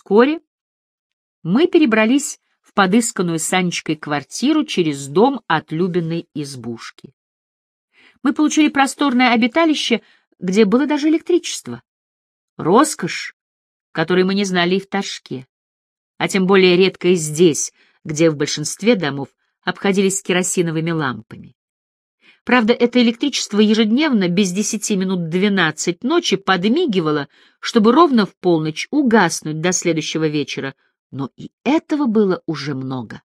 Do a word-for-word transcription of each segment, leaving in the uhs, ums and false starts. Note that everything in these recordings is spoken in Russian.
Вскоре мы перебрались в подысканную Санечкой квартиру через дом от Любиной избушки. Мы получили просторное обиталище, где было даже электричество. Роскошь, которой мы не знали и в Ташке, а тем более редко и здесь, где в большинстве домов обходились керосиновыми лампами. Правда, это электричество ежедневно без десяти минут двенадцать ночи подмигивало, чтобы ровно в полночь угаснуть до следующего вечера, но и этого было уже много.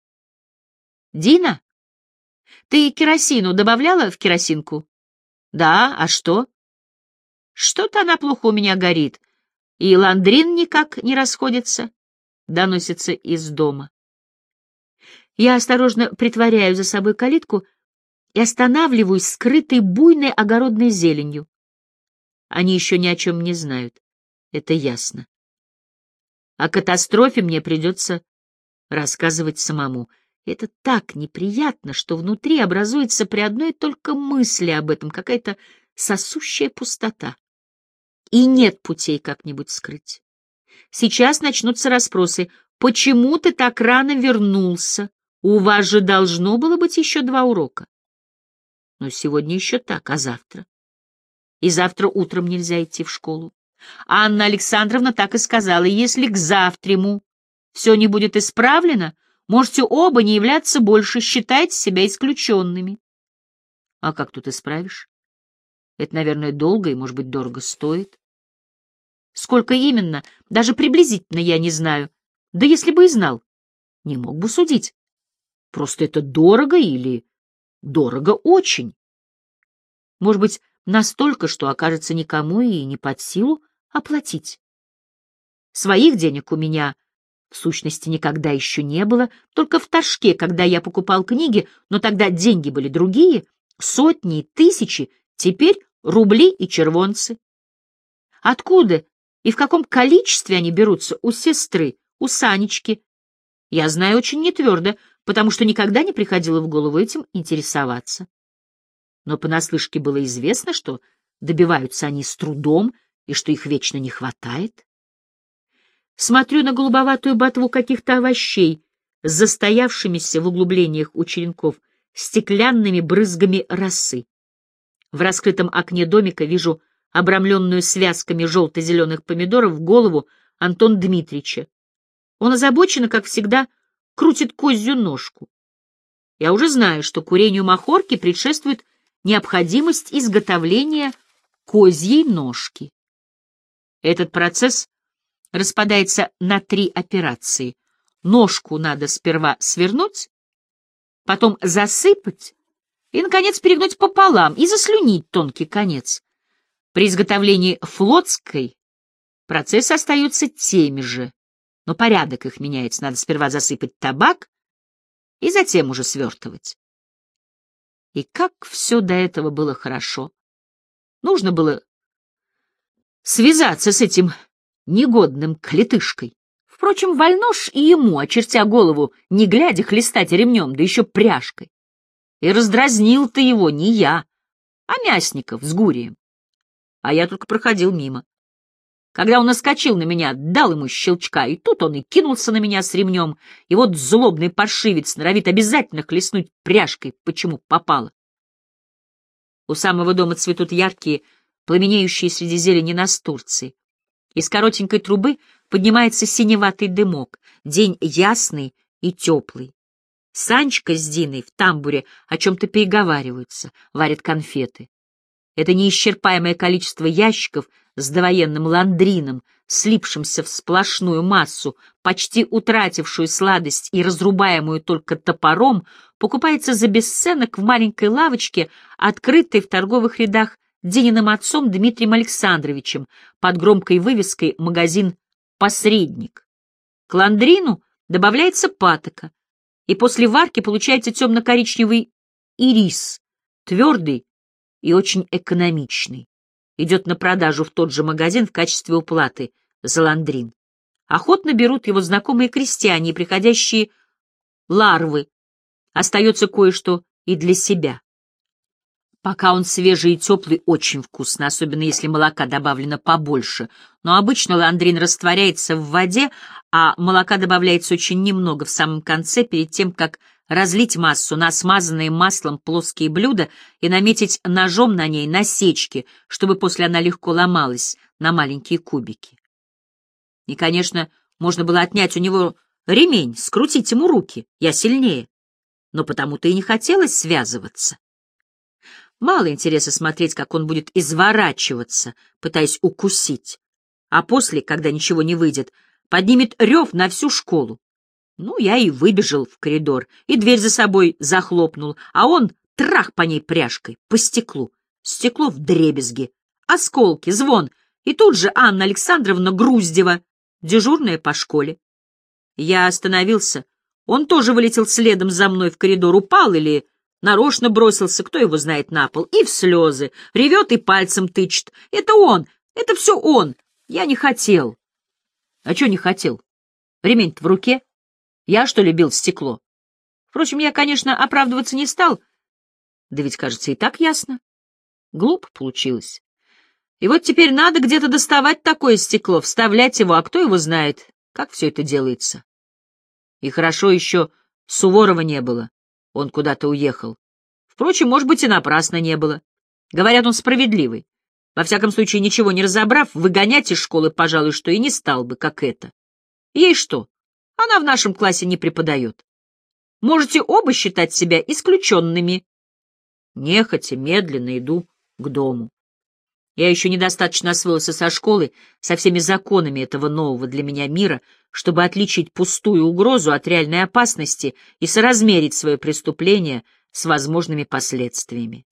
«Дина, ты керосину добавляла в керосинку?» «Да, а что?» «Что-то она плохо у меня горит, и ландрин никак не расходится», — доносится из дома. Я осторожно притворяю за собой калитку и останавливаюсь, скрытой буйной огородной зеленью. Они еще ни о чем не знают, это ясно. О катастрофе мне придется рассказывать самому. Это так неприятно, что внутри образуется при одной только мысли об этом какая-то сосущая пустота. И нет путей как-нибудь скрыть. Сейчас начнутся расспросы. «Почему ты так рано вернулся? У вас же должно было быть еще два урока». Но сегодня еще так, а завтра? И завтра утром нельзя идти в школу. Анна Александровна так и сказала: если к завтраму все не будет исправлено, можете оба не являться больше, считайте себя исключенными. А как тут исправишь? Это, наверное, долго и, может быть, дорого стоит. Сколько именно, даже приблизительно я не знаю. Да если бы и знал, не мог бы судить. Просто это дорого или дорого очень. Может быть, настолько, что окажется никому и не под силу оплатить. Своих денег у меня, в сущности, никогда еще не было, только в Ташке, когда я покупал книги, но тогда деньги были другие, сотни и тысячи, теперь рубли и червонцы. Откуда и в каком количестве они берутся у сестры, у Санечки, я знаю очень нетвердо, потому что никогда не приходило в голову этим интересоваться. Но понаслышке было известно, что добиваются они с трудом и что их вечно не хватает. Смотрю на голубоватую ботву каких-то овощей с застоявшимися в углублениях у черенков стеклянными брызгами росы. В раскрытом окне домика вижу обрамленную связками желто-зеленых помидоров голову Антона Дмитриевича. Он озабоченно, как всегда, крутит козью ножку. Я уже знаю, что курению махорки предшествует необходимость изготовления козьей ножки. Этот процесс распадается на три операции. Ножку надо сперва свернуть, потом засыпать и, наконец, перегнуть пополам и заслюнить тонкий конец. При изготовлении флотской процессы остаются теми же, но порядок их меняется. Надо сперва засыпать табак и затем уже свертывать. И как все до этого было хорошо. Нужно было связаться с этим негодным клетышкой. Впрочем, вольнош и ему, очертя голову, не глядя, хлестать ремнем, да еще пряжкой. И раздразнил-то его не я, а Мясников с Гурием. А я только проходил мимо. Когда он наскочил на меня, дал ему щелчка, и тут он и кинулся на меня с ремнем, и вот злобный паршивец норовит обязательно хлестнуть пряжкой, почему попало. У самого дома цветут яркие, пламенеющие среди зелени настурции. Из коротенькой трубы поднимается синеватый дымок, день ясный и теплый. Санечка с Диной в тамбуре о чем-то переговариваются, варят конфеты. Это неисчерпаемое количество ящиков с довоенным ландрином, слипшимся в сплошную массу, почти утратившую сладость и разрубаемую только топором, покупается за бесценок в маленькой лавочке, открытой в торговых рядах Дининым отцом Дмитрием Александровичем под громкой вывеской «Магазин «Посредник». К ландрину добавляется патока, и после варки получается темно-коричневый ирис, твердый и очень экономичный. Идет на продажу в тот же магазин в качестве уплаты за ландрин. Охотно берут его знакомые крестьяне и приходящие ларвы. Остается кое-что и для себя. Пока он свежий и теплый, очень вкусно, особенно если молока добавлено побольше. Но обычно ландрин растворяется в воде, а молока добавляется очень немного в самом конце, перед тем, как разлить массу на смазанные маслом плоские блюда и наметить ножом на ней насечки, чтобы после она легко ломалась на маленькие кубики. И, конечно, можно было отнять у него ремень, скрутить ему руки, я сильнее, но потому-то и не хотелось связываться. Мало интереса смотреть, как он будет изворачиваться, пытаясь укусить, а после, когда ничего не выйдет, поднимет рев на всю школу. Ну, я и выбежал в коридор, и дверь за собой захлопнул, а он трах по ней пряжкой, по стеклу. Стекло вдребезги, осколки, звон, и тут же Анна Александровна Груздева, дежурная по школе. Я остановился, он тоже вылетел следом за мной в коридор, упал или нарочно бросился, кто его знает, на пол, и в слезы, ревет и пальцем тычет. Это он, это все он, я не хотел. А что не хотел? Ремень-то в руке. Я, что ли, бил стекло? Впрочем, я, конечно, оправдываться не стал. Да ведь, кажется, и так ясно. Глупо получилось. И вот теперь надо где-то доставать такое стекло, вставлять его, а кто его знает, как все это делается. И хорошо еще Суворова не было. Он куда-то уехал. Впрочем, может быть, и напрасно не было. Говорят, он справедливый. Во всяком случае, ничего не разобрав, выгонять из школы, пожалуй, что и не стал бы, как это. Ей что? Она в нашем классе не преподает. Можете оба считать себя исключенными. Нехотя, медленно иду к дому. Я еще недостаточно освоился со школы, со всеми законами этого нового для меня мира, чтобы отличить пустую угрозу от реальной опасности и соразмерить свое преступление с возможными последствиями.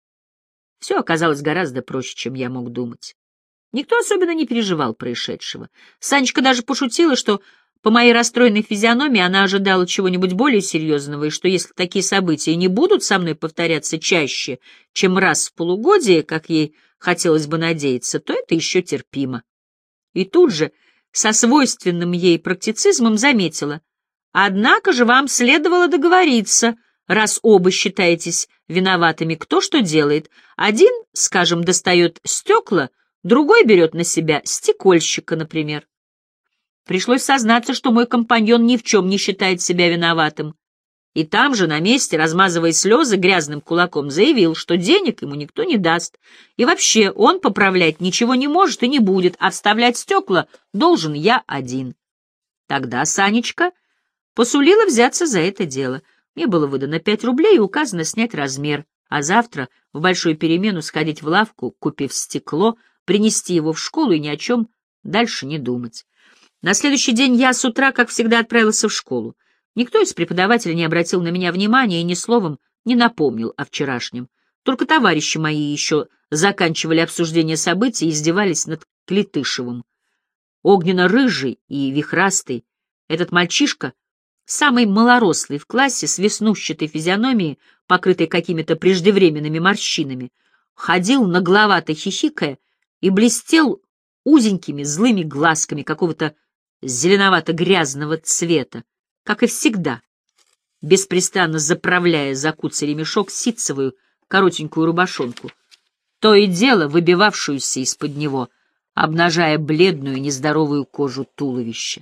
Все оказалось гораздо проще, чем я мог думать. Никто особенно не переживал происшедшего. Санечка даже пошутила, что по моей расстроенной физиономии она ожидала чего-нибудь более серьезного, и что если такие события не будут со мной повторяться чаще, чем раз в полугодие, как ей хотелось бы надеяться, то это еще терпимо. И тут же, со свойственным ей практицизмом, заметила: однако же вам следовало договориться, раз оба считаетесь виноватыми, кто что делает. Один, скажем, достает стекла, другой берет на себя стекольщика, например. Пришлось сознаться, что мой компаньон ни в чем не считает себя виноватым. И там же, на месте, размазывая слезы грязным кулаком, заявил, что денег ему никто не даст. И вообще он поправлять ничего не может и не будет, а вставлять стекла должен я один. Тогда Санечка посулила взяться за это дело. Мне было выдано пять рублей и указано снять размер, а завтра в большую перемену сходить в лавку, купив стекло, принести его в школу и ни о чем дальше не думать. На следующий день я с утра, как всегда, отправился в школу. Никто из преподавателей не обратил на меня внимания и ни словом не напомнил о вчерашнем. Только товарищи мои еще заканчивали обсуждение событий и издевались над Клетышевым. Огненно-рыжий и вихрастый, этот мальчишка, самый малорослый в классе, с веснушчатой физиономией, покрытой какими-то преждевременными морщинами, ходил нагловато хихикая и блестел узенькими злыми глазками какого-то зеленовато-грязного цвета, как и всегда, беспрестанно заправляя за куцый ремешок ситцевую коротенькую рубашонку, то и дело выбивавшуюся из-под него, обнажая бледную нездоровую кожу туловища.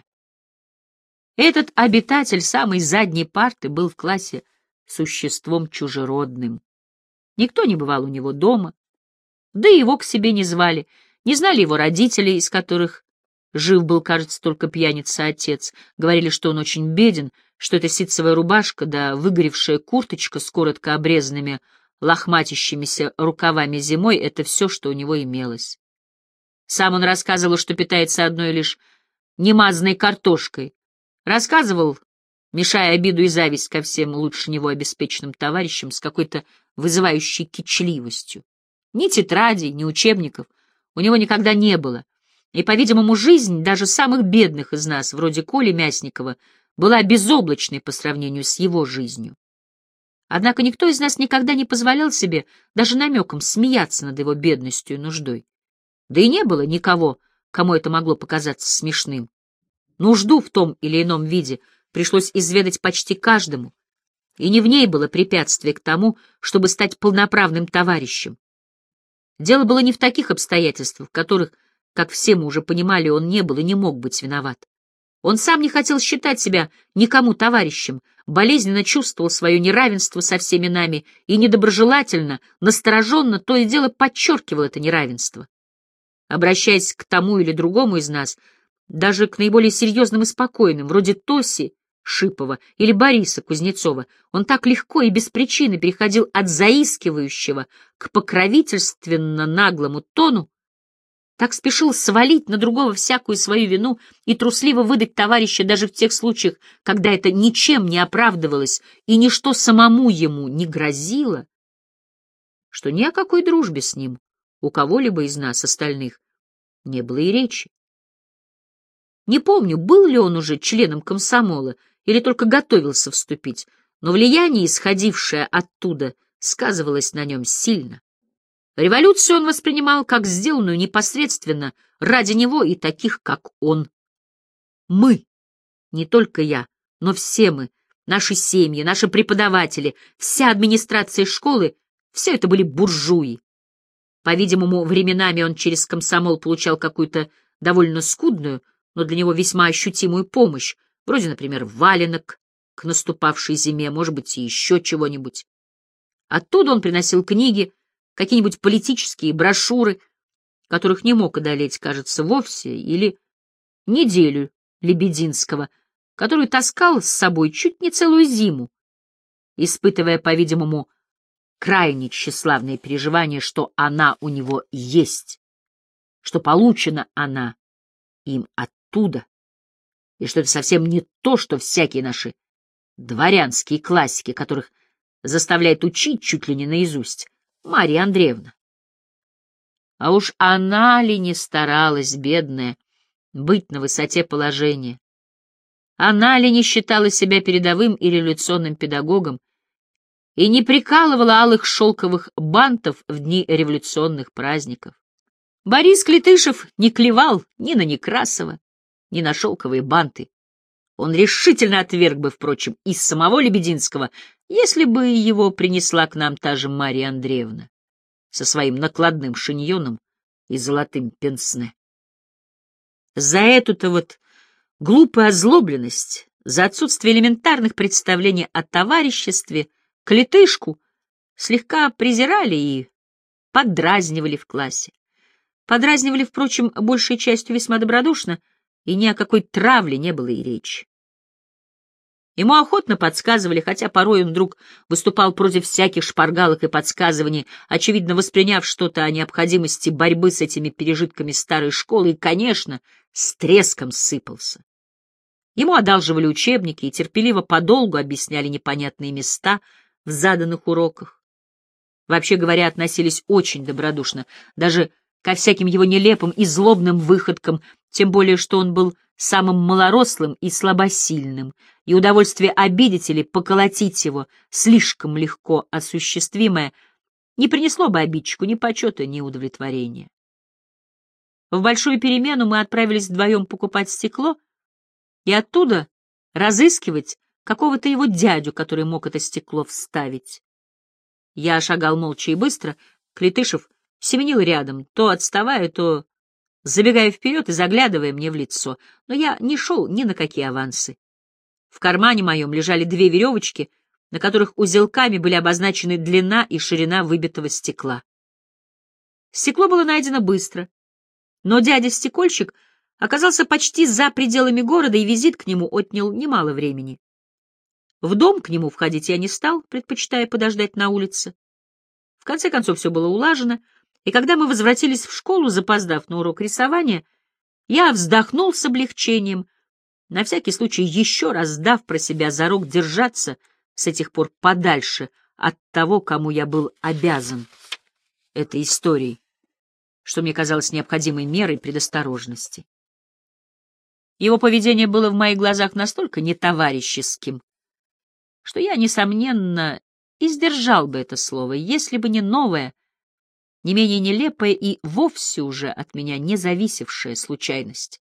Этот обитатель самой задней парты был в классе существом чужеродным. Никто не бывал у него дома, да и его к себе не звали, не знали его родители, из которых жив был, кажется, только пьяница-отец. Говорили, что он очень беден, что эта ситцевая рубашка да выгоревшая курточка с коротко обрезанными лохматящимися рукавами зимой — это все, что у него имелось. Сам он рассказывал, что питается одной лишь немазанной картошкой. Рассказывал, мешая обиду и зависть ко всем лучше него обеспеченным товарищам с какой-то вызывающей кичливостью. Ни тетрадей, ни учебников у него никогда не было. И, по-видимому, жизнь даже самых бедных из нас, вроде Коли Мясникова, была безоблачной по сравнению с его жизнью. Однако никто из нас никогда не позволял себе даже намеком смеяться над его бедностью и нуждой. Да и не было никого, кому это могло показаться смешным. Нужду в том или ином виде пришлось изведать почти каждому. И не в ней было препятствие к тому, чтобы стать полноправным товарищем. Дело было не в таких обстоятельствах, в которых, как все мы уже понимали, он не был и не мог быть виноват. Он сам не хотел считать себя никому товарищем, болезненно чувствовал свое неравенство со всеми нами и недоброжелательно, настороженно то и дело подчеркивал это неравенство. Обращаясь к тому или другому из нас, даже к наиболее серьезным и спокойным, вроде Тоси Шипова или Бориса Кузнецова, он так легко и без причины переходил от заискивающего к покровительственно-наглому тону, так спешил свалить на другого всякую свою вину и трусливо выдать товарища даже в тех случаях, когда это ничем не оправдывалось и ничто самому ему не грозило, что ни о какой дружбе с ним у кого-либо из нас остальных не было и речи. Не помню, был ли он уже членом комсомола или только готовился вступить, но влияние, исходившее оттуда, сказывалось на нем сильно. Революцию он воспринимал как сделанную непосредственно ради него и таких, как он. Мы, не только я, но все мы, наши семьи, наши преподаватели, вся администрация школы — все это были буржуи. По-видимому, временами он через комсомол получал какую-то довольно скудную, но для него весьма ощутимую помощь, вроде, например, валенок к наступавшей зиме, может быть, и еще чего-нибудь. Оттуда он приносил книги, какие-нибудь политические брошюры, которых не мог одолеть, кажется, вовсе, или неделю Лебединского, которую таскал с собой чуть не целую зиму, испытывая, по-видимому, крайне тщеславные переживания, что она у него есть, что получена она им оттуда, и что это совсем не то, что всякие наши дворянские классики, которых заставляет учить чуть ли не наизусть Марья Андреевна. А уж она ли не старалась, бедная, быть на высоте положения? Она ли не считала себя передовым и революционным педагогом и не прикалывала алых шелковых бантов в дни революционных праздников? Борис Клетышев не клевал ни на Некрасова, ни на шелковые банты. Он решительно отверг бы, впрочем, и самого Лебединского, если бы его принесла к нам та же Марья Андреевна со своим накладным шиньоном и золотым пенсне. За эту-то вот глупую озлобленность, за отсутствие элементарных представлений о товариществе Клетышку слегка презирали и поддразнивали в классе. Подразнивали, впрочем, большей частью весьма добродушно, и ни о какой травле не было и речи. Ему охотно подсказывали, хотя порой он вдруг выступал против всяких шпаргалок и подсказываний, очевидно восприняв что-то о необходимости борьбы с этими пережитками старой школы, и, конечно, с треском сыпался. Ему одалживали учебники и терпеливо подолгу объясняли непонятные места в заданных уроках. Вообще говоря, относились очень добродушно, даже ко всяким его нелепым и злобным выходкам, тем более что он был самым малорослым и слабосильным, и удовольствие обидеть или поколотить его, слишком легко осуществимое, не принесло бы обидчику ни почета, ни удовлетворения. В большую перемену мы отправились вдвоем покупать стекло и оттуда разыскивать какого-то его дядю, который мог это стекло вставить. Я шагал молча и быстро, Клетышев семенил рядом, то отставая, то забегая вперед и заглядывая мне в лицо, но я не шел ни на какие авансы. В кармане моем лежали две веревочки, на которых узелками были обозначены длина и ширина выбитого стекла. Стекло было найдено быстро, но дядя-стекольщик оказался почти за пределами города, и визит к нему отнял немало времени. В дом к нему входить я не стал, предпочитая подождать на улице. В конце концов все было улажено, и когда мы возвратились в школу, запоздав на урок рисования, я вздохнул с облегчением, на всякий случай еще раз дав про себя зарок держаться с этих пор подальше от того, кому я был обязан этой историей, что мне казалось необходимой мерой предосторожности. Его поведение было в моих глазах настолько нетоварищеским, что я, несомненно, издержал бы это слово, если бы не новое, не менее нелепая и вовсе уже от меня не зависевшая случайность.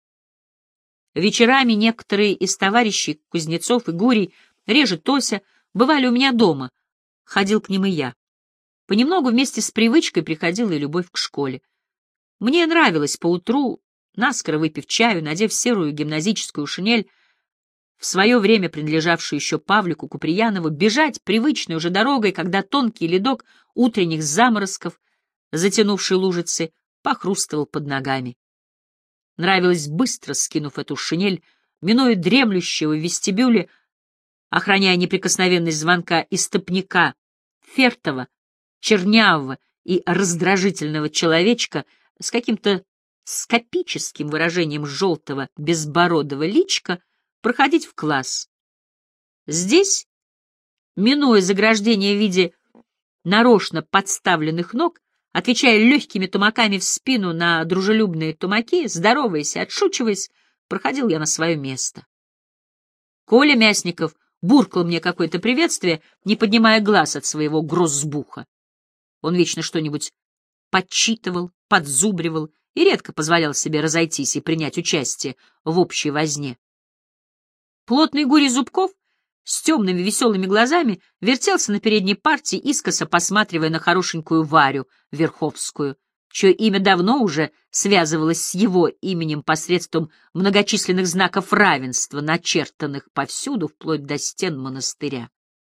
Вечерами некоторые из товарищей Кузнецов и Гурий, реже Тося, бывали у меня дома, ходил к ним и я. Понемногу вместе с привычкой приходила и любовь к школе. Мне нравилось поутру, наскоро выпив чаю, надев серую гимназическую шинель, в свое время принадлежавшую еще Павлику Куприянову, бежать привычной уже дорогой, когда тонкий ледок утренних заморозков, затянувший лужицы, похрустывал под ногами. Нравилось быстро, скинув эту шинель, минуя дремлющего в вестибюле, охраняя неприкосновенность звонка, истопника, фертова, чернявого и раздражительного человечка с каким-то скопическим выражением желтого безбородого личка, проходить в класс. Здесь, минуя заграждение в виде нарочно подставленных ног, отвечая легкими тумаками в спину на дружелюбные тумаки, здороваясь и отшучиваясь, проходил я на свое место. Коля Мясников буркал мне какое-то приветствие, не поднимая глаз от своего грозбуха. Он вечно что-нибудь подчитывал, подзубривал и редко позволял себе разойтись и принять участие в общей возне. Плотный Гурий Зубков с темными веселыми глазами вертелся на передней парте, искоса посматривая на хорошенькую Варю Верховскую, чье имя давно уже связывалось с его именем посредством многочисленных знаков равенства, начертанных повсюду, вплоть до стен монастыря.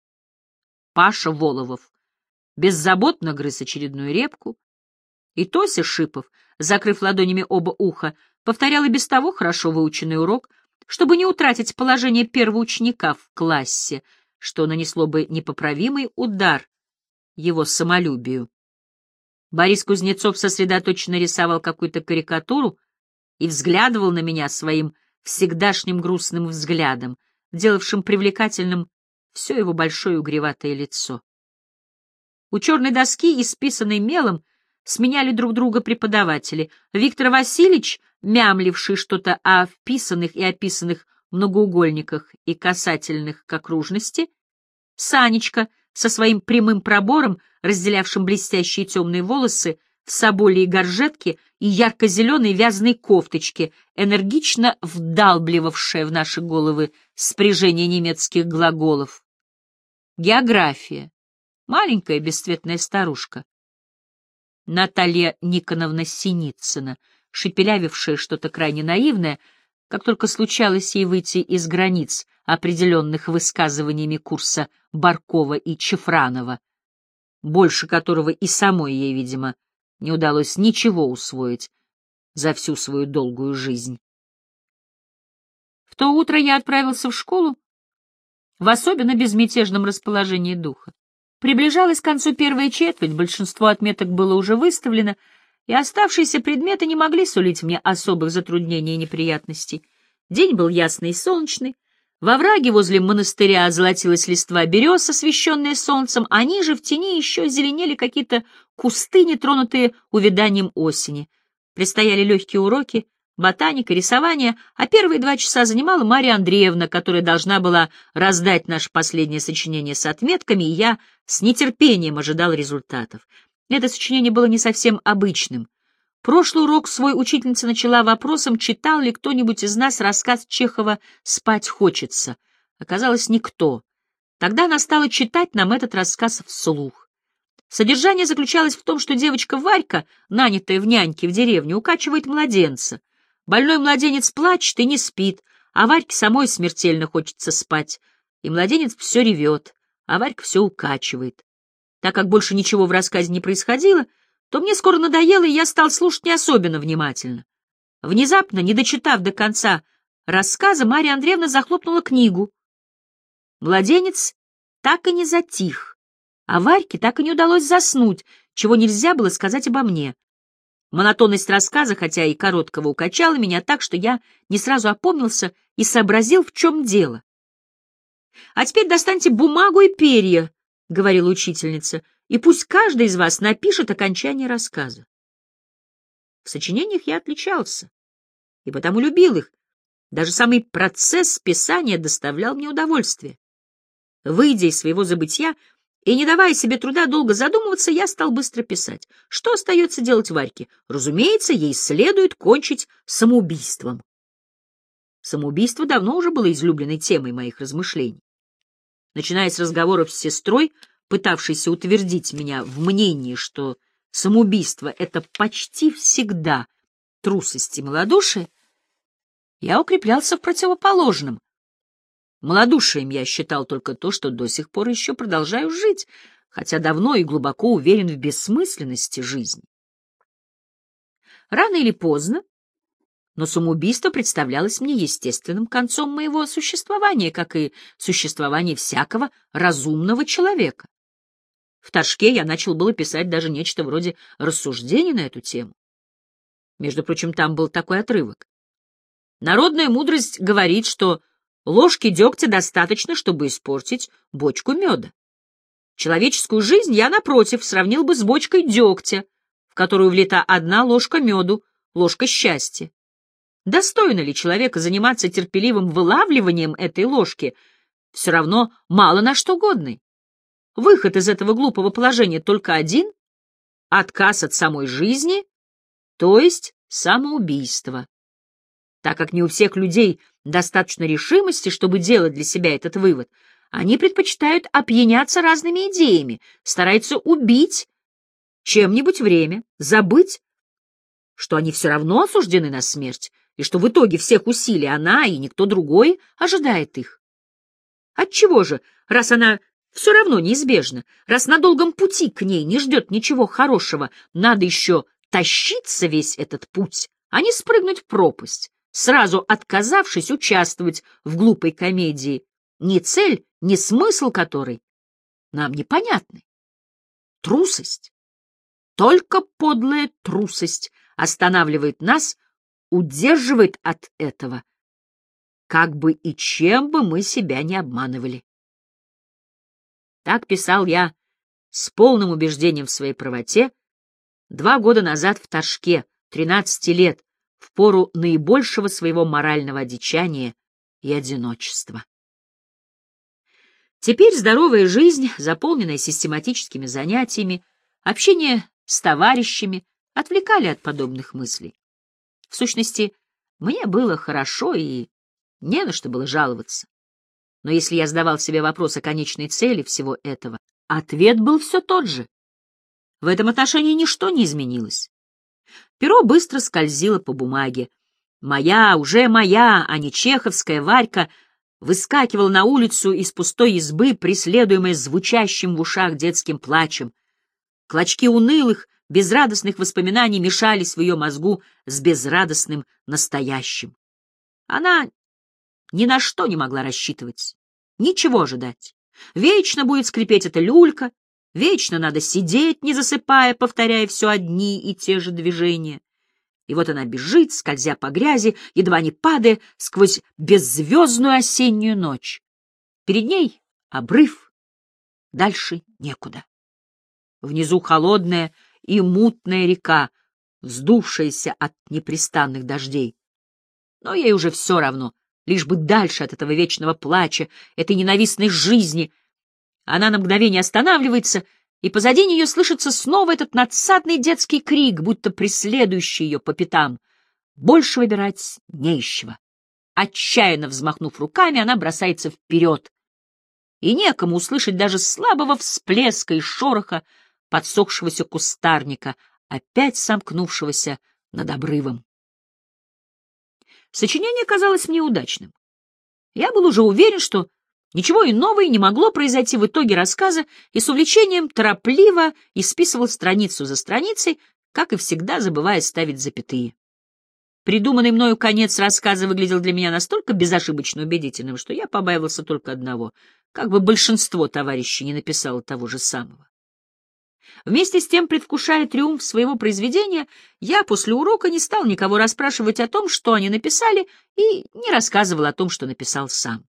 Паша Воловов беззаботно грыз очередную репку, и Тося Шипов, закрыв ладонями оба уха, повторял и без того хорошо выученный урок, чтобы не утратить положение первого ученика в классе, что нанесло бы непоправимый удар его самолюбию. Борис Кузнецов сосредоточенно рисовал какую-то карикатуру и взглядывал на меня своим всегдашним грустным взглядом, делавшим привлекательным все его большое угреватое лицо. У черной доски, исписанной мелом, сменяли друг друга преподаватели. Виктор Васильевич, мямливший что-то о вписанных и описанных многоугольниках и касательных к окружности, Санечка со своим прямым пробором, разделявшим блестящие темные волосы, в соболе и горжетке и ярко-зеленой вязаной кофточке, энергично вдалбливавшая в наши головы спряжение немецких глаголов. География. Маленькая бесцветная старушка. Наталья Никоновна Синицына, шепелявившая что-то крайне наивное, как только случалось ей выйти из границ, определенных высказываниями курса Баркова и Чефранова, больше которого и самой ей, видимо, не удалось ничего усвоить за всю свою долгую жизнь. В то утро я отправился в школу в особенно безмятежном расположении духа. Приближалась к концу первая четверть, большинство отметок было уже выставлено, и оставшиеся предметы не могли сулить мне особых затруднений и неприятностей. День был ясный и солнечный. Во враге возле монастыря золотилась листва берез, освещенная солнцем, а ниже в тени еще зеленели какие-то кусты, нетронутые увяданием осени. Предстояли легкие уроки, ботаника, рисование, а первые два часа занимала Марья Андреевна, которая должна была раздать наше последнее сочинение с отметками, и я с нетерпением ожидал результатов. Это сочинение было не совсем обычным. Прошлый урок свой учительница начала вопросом, читал ли кто-нибудь из нас рассказ Чехова «Спать хочется». Оказалось, никто. Тогда она стала читать нам этот рассказ вслух. Содержание заключалось в том, что девочка Варька, нанятая в няньке в деревне, укачивает младенца. Больной младенец плачет и не спит, а Варьке самой смертельно хочется спать. И младенец все ревет, а Варька все укачивает. Так как больше ничего в рассказе не происходило, то мне скоро надоело, и я стал слушать не особенно внимательно. Внезапно, не дочитав до конца рассказа, Марья Андреевна захлопнула книгу. Младенец так и не затих, а Варьке так и не удалось заснуть, чего нельзя было сказать обо мне. Монотонность рассказа, хотя и короткого, укачала меня так, что я не сразу опомнился и сообразил, в чем дело. — А теперь достаньте бумагу и перья, — говорила учительница, — и пусть каждый из вас напишет окончание рассказа. В сочинениях я отличался, и потому любил их. Даже самый процесс писания доставлял мне удовольствие. Выйдя из своего забытья и не давая себе труда долго задумываться, я стал быстро писать. Что остается делать Варьке? Разумеется, ей следует кончить самоубийством. Самоубийство давно уже было излюбленной темой моих размышлений. начиная с разговоров с сестрой, пытавшейся утвердить меня в мнении, что самоубийство — это почти всегда трусость и малодушие, я укреплялся в противоположном. Малодушием я считал только то, что до сих пор еще продолжаю жить, хотя давно и глубоко уверен в бессмысленности жизни. Рано или поздно, но самоубийство представлялось мне естественным концом моего существования, как и существование всякого разумного человека. В Ташке я начал было писать даже нечто вроде рассуждений на эту тему. Между прочим, там был такой отрывок. Народная мудрость говорит, что ложки дегтя достаточно, чтобы испортить бочку меда. Человеческую жизнь я, напротив, сравнил бы с бочкой дегтя, в которую влита одна ложка меду, ложка счастья. Достойно ли человека заниматься терпеливым вылавливанием этой ложки, все равно мало на что годный. Выход из этого глупого положения только один — отказ от самой жизни, то есть самоубийство. Так как не у всех людей достаточно решимости, чтобы делать для себя этот вывод, они предпочитают опьяняться разными идеями, стараются убить чем-нибудь время, забыть, что они все равно осуждены на смерть, и что в итоге всех усилий она и никто другой ожидает их. Отчего же, раз она все равно неизбежна, раз на долгом пути к ней не ждет ничего хорошего, надо еще тащиться весь этот путь, а не спрыгнуть в пропасть, сразу отказавшись участвовать в глупой комедии, ни цель, ни смысл которой нам непонятны. Трусость, только подлая трусость останавливает нас, удерживает от этого, как бы и чем бы мы себя не обманывали. Так писал я с полным убеждением в своей правоте два года назад в Ташке, тринадцати лет, в пору наибольшего своего морального одичания и одиночества. Теперь здоровая жизнь, заполненная систематическими занятиями, общение с товарищами, отвлекали от подобных мыслей. В сущности, мне было хорошо и не на что было жаловаться. Но если я задавал себе вопрос о конечной цели всего этого, ответ был все тот же. В этом отношении ничто не изменилось. Перо быстро скользило по бумаге. Моя, уже моя, а не чеховская Варька выскакивала на улицу из пустой избы, преследуемая звучащим в ушах детским плачем. Клочки унылых, безрадостных воспоминаний мешались в ее мозгу с безрадостным настоящим. Она ни на что не могла рассчитывать, ничего ожидать. Вечно будет скрипеть эта люлька, вечно надо сидеть, не засыпая, повторяя все одни и те же движения. И вот она бежит, скользя по грязи, едва не падая, сквозь беззвездную осеннюю ночь. Перед ней обрыв, дальше некуда. Внизу холодная и мутная река, вздувшаяся от непрестанных дождей. Но ей уже все равно, лишь бы дальше от этого вечного плача, этой ненавистной жизни. Она на мгновение останавливается, и позади нее слышится снова этот надсадный детский крик, будто преследующий ее по пятам. Больше выбирать не из чего. Отчаянно взмахнув руками, она бросается вперед. И некому услышать даже слабого всплеска и шороха подсохшегося кустарника, опять сомкнувшегося над обрывом. Сочинение казалось мне удачным. Я был уже уверен, что ничего иного и не могло произойти в итоге рассказа, и с увлечением торопливо исписывал страницу за страницей, как и всегда забывая ставить запятые. Придуманный мною конец рассказа выглядел для меня настолько безошибочно убедительным, что я побаивался только одного, как бы большинство товарищей не написало того же самого. Вместе с тем, предвкушая триумф своего произведения, я после урока не стал никого расспрашивать о том, что они написали, и не рассказывал о том, что написал сам.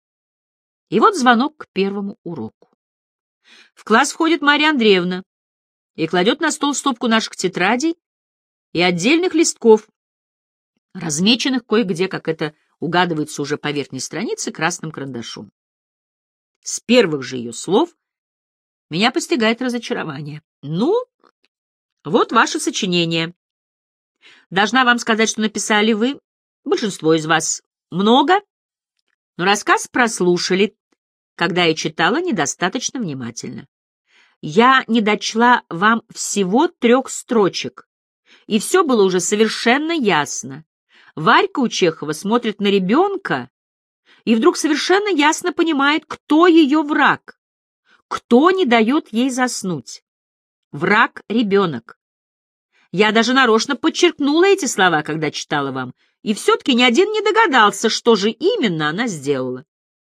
И вот звонок к первому уроку. В класс входит Марья Андреевна и кладет на стол стопку наших тетрадей и отдельных листков, размеченных кое-где, как это угадывается уже по верхней странице, красным карандашом. С первых же ее слов меня постигает разочарование. Ну, вот ваше сочинение. Должна вам сказать, что написали вы, большинство из вас, много, но рассказ прослушали, когда я читала недостаточно внимательно. Я не дочла вам всего трех строчек, и все было уже совершенно ясно. Варька у Чехова смотрит на ребенка и вдруг совершенно ясно понимает, кто ее враг, кто не дает ей заснуть. Враг — ребенок. Я даже нарочно подчеркнула эти слова, когда читала вам, и все-таки ни один не догадался, что же именно она сделала.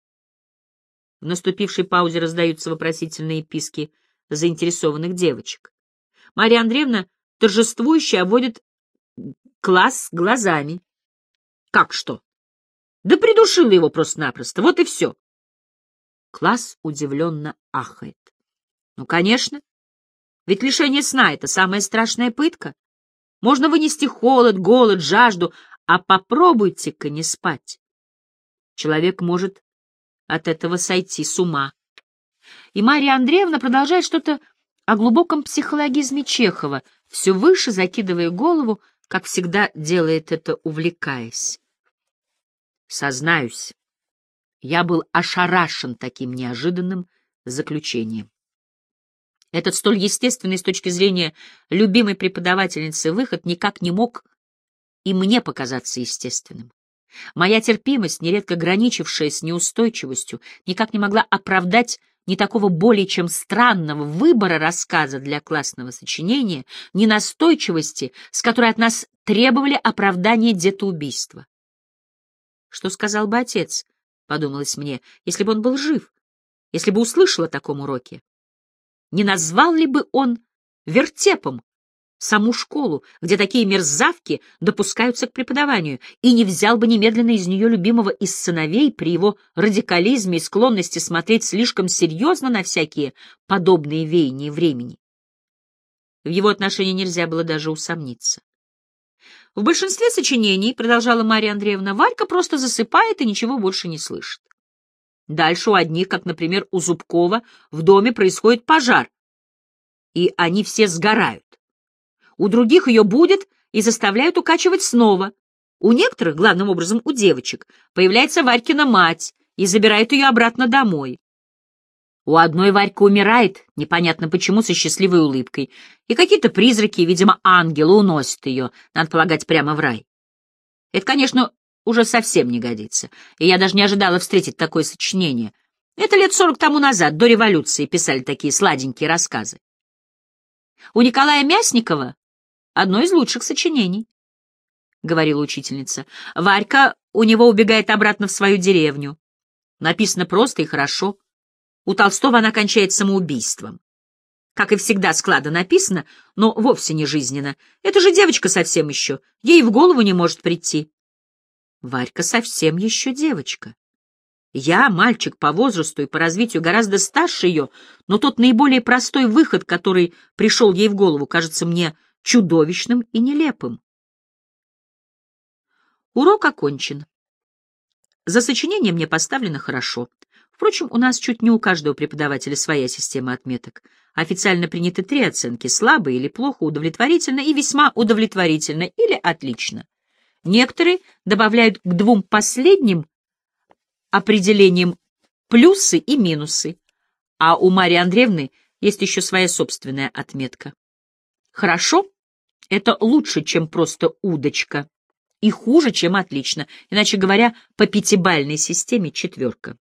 В наступившей паузе раздаются вопросительные писки заинтересованных девочек. Марья Андреевна торжествующе обводит класс глазами. Как что? Да придушила его просто-напросто, вот и все. Класс удивленно ахает. Ну, конечно, ведь лишение сна — это самая страшная пытка. Можно вынести холод, голод, жажду, а попробуйте-ка не спать. Человек может от этого сойти с ума. И Марья Андреевна продолжает что-то о глубоком психологизме Чехова, все выше закидывая голову, как всегда делает это, увлекаясь. Сознаюсь, я был ошарашен таким неожиданным заключением. Этот столь естественный с точки зрения любимой преподавательницы выход никак не мог и мне показаться естественным. Моя терпимость, нередко граничившая с неустойчивостью, никак не могла оправдать ни такого более чем странного выбора рассказа для классного сочинения, ни настойчивости, с которой от нас требовали оправдания детоубийства. Что сказал бы отец, подумалось мне, если бы он был жив, если бы услышал о таком уроке? Не назвал ли бы он вертепом саму школу, где такие мерзавки допускаются к преподаванию, и не взял бы немедленно из нее любимого из сыновей при его радикализме и склонности смотреть слишком серьезно на всякие подобные веяния времени? В его отношении нельзя было даже усомниться. В большинстве сочинений, продолжала Марья Андреевна, Варька просто засыпает и ничего больше не слышит. Дальше у одних, как, например, у Зубкова, в доме происходит пожар, и они все сгорают. У других ее будет и заставляют укачивать снова. У некоторых, главным образом у девочек, появляется Варькина мать и забирает ее обратно домой. У одной Варька умирает, непонятно почему, со счастливой улыбкой, и какие-то призраки, видимо, ангелы уносят ее, надо полагать, прямо в рай. Это, конечно, уже совсем не годится, и я даже не ожидала встретить такое сочинение. Это лет сорок тому назад, до революции, писали такие сладенькие рассказы. У Николая Мясникова одно из лучших сочинений, — говорила учительница. Варька у него убегает обратно в свою деревню. Написано просто и хорошо. У Толстого она кончает самоубийством. Как и всегда, складно написано, но вовсе не жизненно. Это же девочка совсем еще, ей в голову не может прийти. Варька совсем еще девочка. Я, мальчик по возрасту и по развитию гораздо старше ее, но тот наиболее простой выход, который пришел ей в голову, кажется мне чудовищным и нелепым. Урок окончен. За сочинение мне поставлено хорошо. Впрочем, у нас чуть не у каждого преподавателя своя система отметок. Официально приняты три оценки: слабо или плохо, удовлетворительно и весьма удовлетворительно или отлично. Некоторые добавляют к двум последним определениям плюсы и минусы, а у Марьи Андреевны есть еще своя собственная отметка. Хорошо — это лучше, чем просто удочка, и хуже, чем отлично, иначе говоря, по пятибалльной системе четверка.